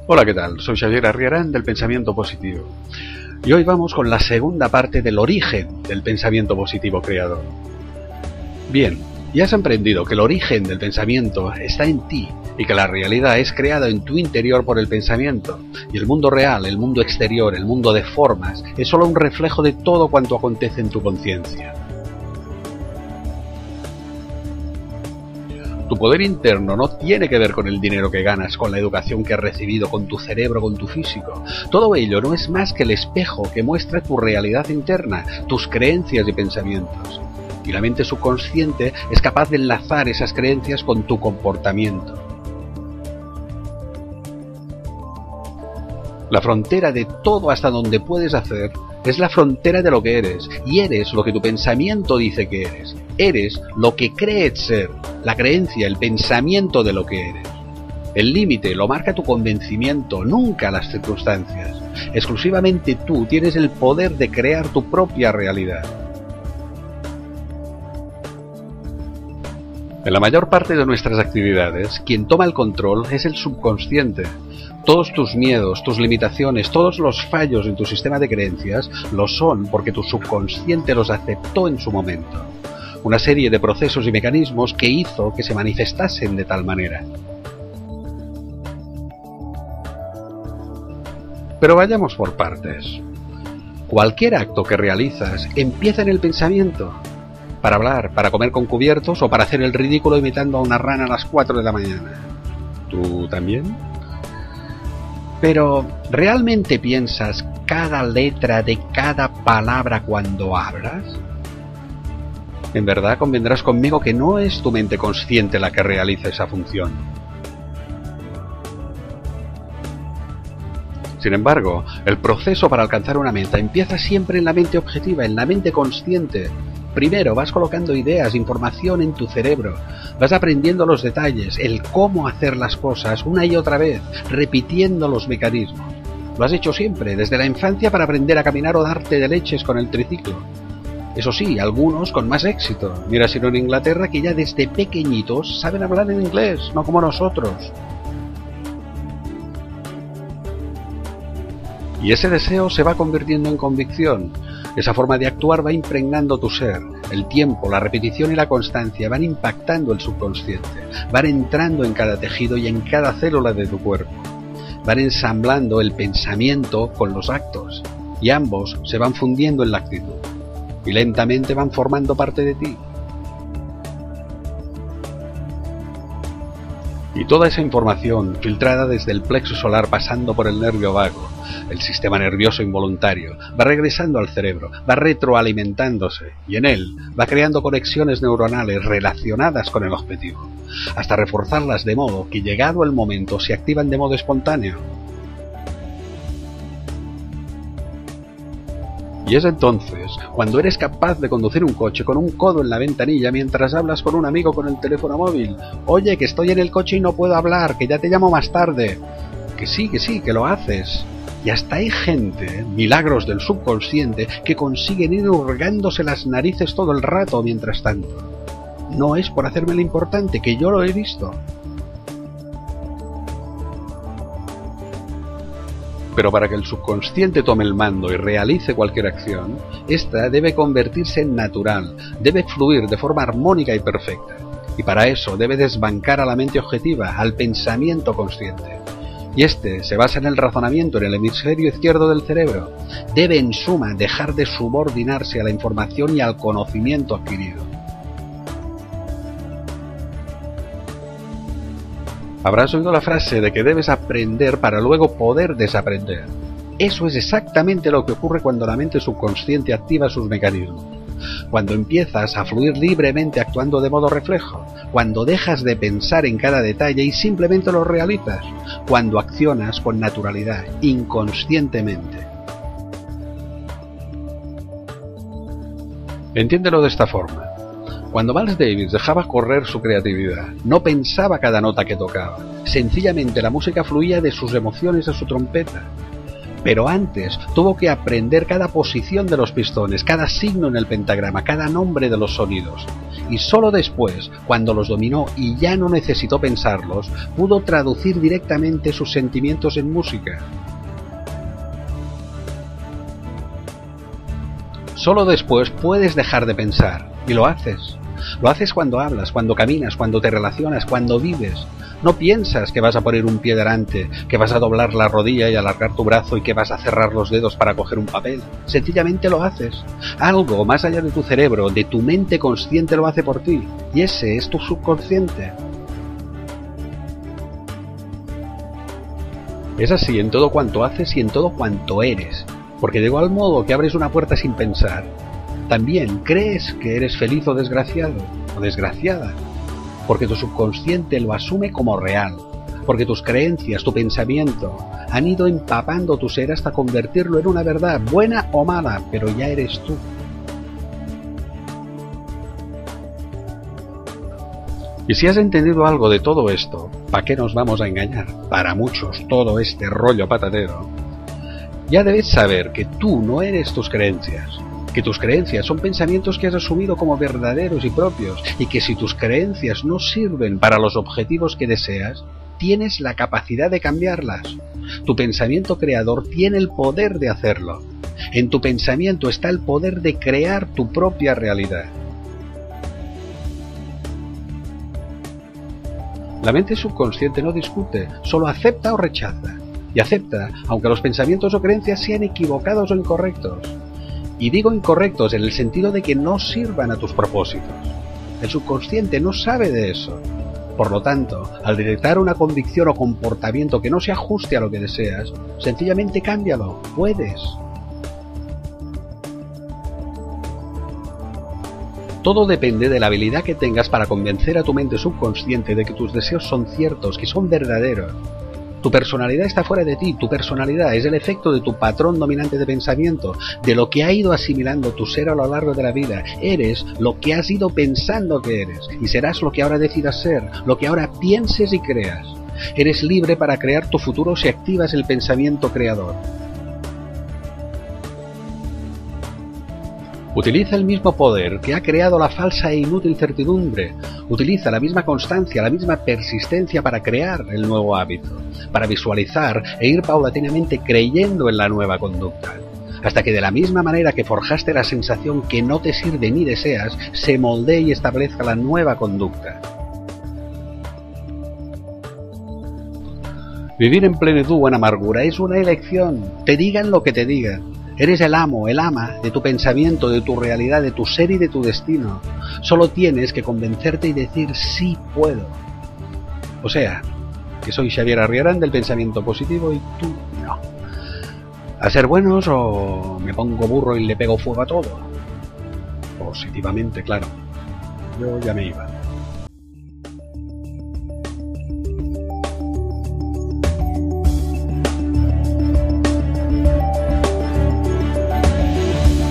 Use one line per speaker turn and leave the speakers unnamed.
Hola, ¿qué tal? Soy Xavier Arriarán del Pensamiento Positivo. Y hoy vamos con la segunda parte del origen del pensamiento positivo creador. Bien, ya has aprendido que el origen del pensamiento está en ti y que la realidad es creada en tu interior por el pensamiento. Y el mundo real, el mundo exterior, el mundo de formas, es solo un reflejo de todo cuanto acontece en tu conciencia. Tu poder interno no tiene que ver con el dinero que ganas, con la educación que has recibido, con tu cerebro, con tu físico. Todo ello no es más que el espejo que muestra tu realidad interna, tus creencias y pensamientos. Y la mente subconsciente es capaz de enlazar esas creencias con tu comportamiento. La frontera de todo hasta donde puedes hacer es la frontera de lo que eres, y eres lo que tu pensamiento dice que eres. Eres lo que crees ser, la creencia, el pensamiento de lo que eres. El límite lo marca tu convencimiento, nunca las circunstancias. Exclusivamente tú tienes el poder de crear tu propia realidad. En la mayor parte de nuestras actividades, quien toma el control es el subconsciente. Todos tus miedos, tus limitaciones, todos los fallos en tu sistema de creencias lo son porque tu subconsciente los aceptó en su momento. Una serie de procesos y mecanismos que hizo que se manifestasen de tal manera. Pero vayamos por partes. Cualquier acto que realizas empieza en el pensamiento. Para hablar, para comer con cubiertos o para hacer el ridículo imitando a una rana a las 4 de la mañana. ¿Tú también? Pero, ¿realmente piensas cada letra de cada palabra cuando hablas? En verdad convendrás conmigo que no es tu mente consciente la que realiza esa función. Sin embargo, el proceso para alcanzar una meta empieza siempre en la mente objetiva, en la mente consciente. Primero vas colocando ideas, información en tu cerebro, vas aprendiendo los detalles, el cómo hacer las cosas una y otra vez, repitiendo los mecanismos. Lo has hecho siempre, desde la infancia para aprender a caminar o darte de leches con el triciclo. Eso sí, algunos con más éxito. Mira si no en Inglaterra, que ya desde pequeñitos saben hablar en inglés, no como nosotros. Y ese deseo se va convirtiendo en convicción. Esa forma de actuar va impregnando tu ser. El tiempo, la repetición y la constancia van impactando el subconsciente. Van entrando en cada tejido y en cada célula de tu cuerpo. Van ensamblando el pensamiento con los actos. Y ambos se van fundiendo en la actitud. Y lentamente van formando parte de ti. Y toda esa información, filtrada desde el plexo solar pasando por el nervio vago, el sistema nervioso involuntario, va regresando al cerebro, va retroalimentándose y en él va creando conexiones neuronales relacionadas con el objetivo, hasta reforzarlas de modo que llegado el momento se activan de modo espontáneo. Y es entonces cuando eres capaz de conducir un coche con un codo en la ventanilla mientras hablas con un amigo con el teléfono móvil. Oye, que estoy en el coche y no puedo hablar, que ya te llamo más tarde. Que sí, que lo haces. Y hasta hay gente, milagros del subconsciente, que consiguen ir hurgándose las narices todo el rato mientras tanto. No es por hacerme lo importante, que yo lo he visto. Pero para que el subconsciente tome el mando y realice cualquier acción, ésta debe convertirse en natural, debe fluir de forma armónica y perfecta. Y para eso debe desbancar a la mente objetiva, al pensamiento consciente. Y este se basa en el razonamiento en el hemisferio izquierdo del cerebro. Debe, en suma, dejar de subordinarse a la información y al conocimiento adquirido. Habrás oído la frase de que debes aprender para luego poder desaprender. Eso es exactamente lo que ocurre cuando la mente subconsciente activa sus mecanismos. Cuando empiezas a fluir libremente actuando de modo reflejo. Cuando dejas de pensar en cada detalle y simplemente lo realizas. Cuando accionas con naturalidad, inconscientemente. Entiéndelo de esta forma. Cuando Miles Davis dejaba correr su creatividad, no pensaba cada nota que tocaba. Sencillamente la música fluía de sus emociones a su trompeta. Pero antes tuvo que aprender cada posición de los pistones, cada signo en el pentagrama, cada nombre de los sonidos. Y solo después, cuando los dominó y ya no necesitó pensarlos, pudo traducir directamente sus sentimientos en música. Solo después puedes dejar de pensar, y lo haces. Lo haces cuando hablas, cuando caminas, cuando te relacionas, cuando vives. No piensas que vas a poner un pie delante, que vas a doblar la rodilla y alargar tu brazo y que vas a cerrar los dedos para coger un papel. Sencillamente lo haces. Algo más allá de tu cerebro, de tu mente consciente lo hace por ti. Y ese es tu subconsciente. Es así en todo cuanto haces y en todo cuanto eres. Porque de igual modo que abres una puerta sin pensar, también crees que eres feliz o desgraciado, o desgraciada, porque tu subconsciente lo asume como real, porque tus creencias, tu pensamiento, han ido empapando tu ser hasta convertirlo en una verdad, buena o mala, pero ya eres tú. Y si has entendido algo de todo esto, ¿para qué nos vamos a engañar? Para muchos, todo este rollo patatero. Ya debes saber que tú no eres tus creencias, que tus creencias son pensamientos que has asumido como verdaderos y propios, y que si tus creencias no sirven para los objetivos que deseas, tienes la capacidad de cambiarlas. Tu pensamiento creador tiene el poder de hacerlo. En tu pensamiento está el poder de crear tu propia realidad. La mente subconsciente no discute, solo acepta o rechaza. Y acepta, aunque los pensamientos o creencias sean equivocados o incorrectos. Y digo incorrectos en el sentido de que no sirvan a tus propósitos. El subconsciente no sabe de eso. Por lo tanto, al detectar una convicción o comportamiento que no se ajuste a lo que deseas, sencillamente cámbialo. Puedes. Todo depende de la habilidad que tengas para convencer a tu mente subconsciente de que tus deseos son ciertos, que son verdaderos. Tu personalidad está fuera de ti, tu personalidad es el efecto de tu patrón dominante de pensamiento, de lo que ha ido asimilando tu ser a lo largo de la vida. Eres lo que has ido pensando que eres, y serás lo que ahora decidas ser, lo que ahora pienses y creas. Eres libre para crear tu futuro si activas el pensamiento creador. Utiliza el mismo poder que ha creado la falsa e inútil certidumbre. Utiliza la misma constancia, la misma persistencia para crear el nuevo hábito, para visualizar e ir paulatinamente creyendo en la nueva conducta, hasta que de la misma manera que forjaste la sensación que no te sirve ni deseas, se moldee y establezca la nueva conducta. Vivir en plenitud o en amargura es una elección, te digan lo que te digan. Eres el amo, el ama de tu pensamiento, de tu realidad, de tu ser y de tu destino. Solo tienes que convencerte y decir sí puedo. O sea, que soy Xavier Arriarán del pensamiento positivo y tú no. ¿A ser buenos o me pongo burro y le pego fuego a todo? Positivamente, claro. Yo ya me iba.